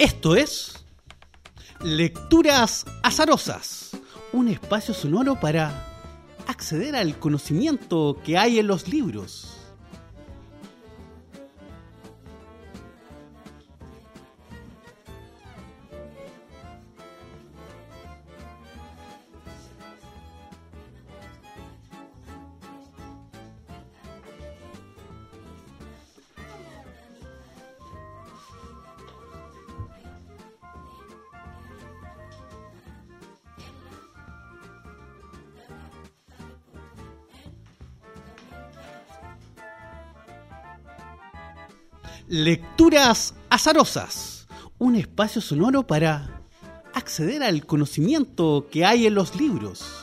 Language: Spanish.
Esto es Lecturas Azarosas, un espacio sonoro para acceder al conocimiento que hay en los libros. Lecturas Azarosas, un espacio sonoro para acceder al conocimiento que hay en los libros.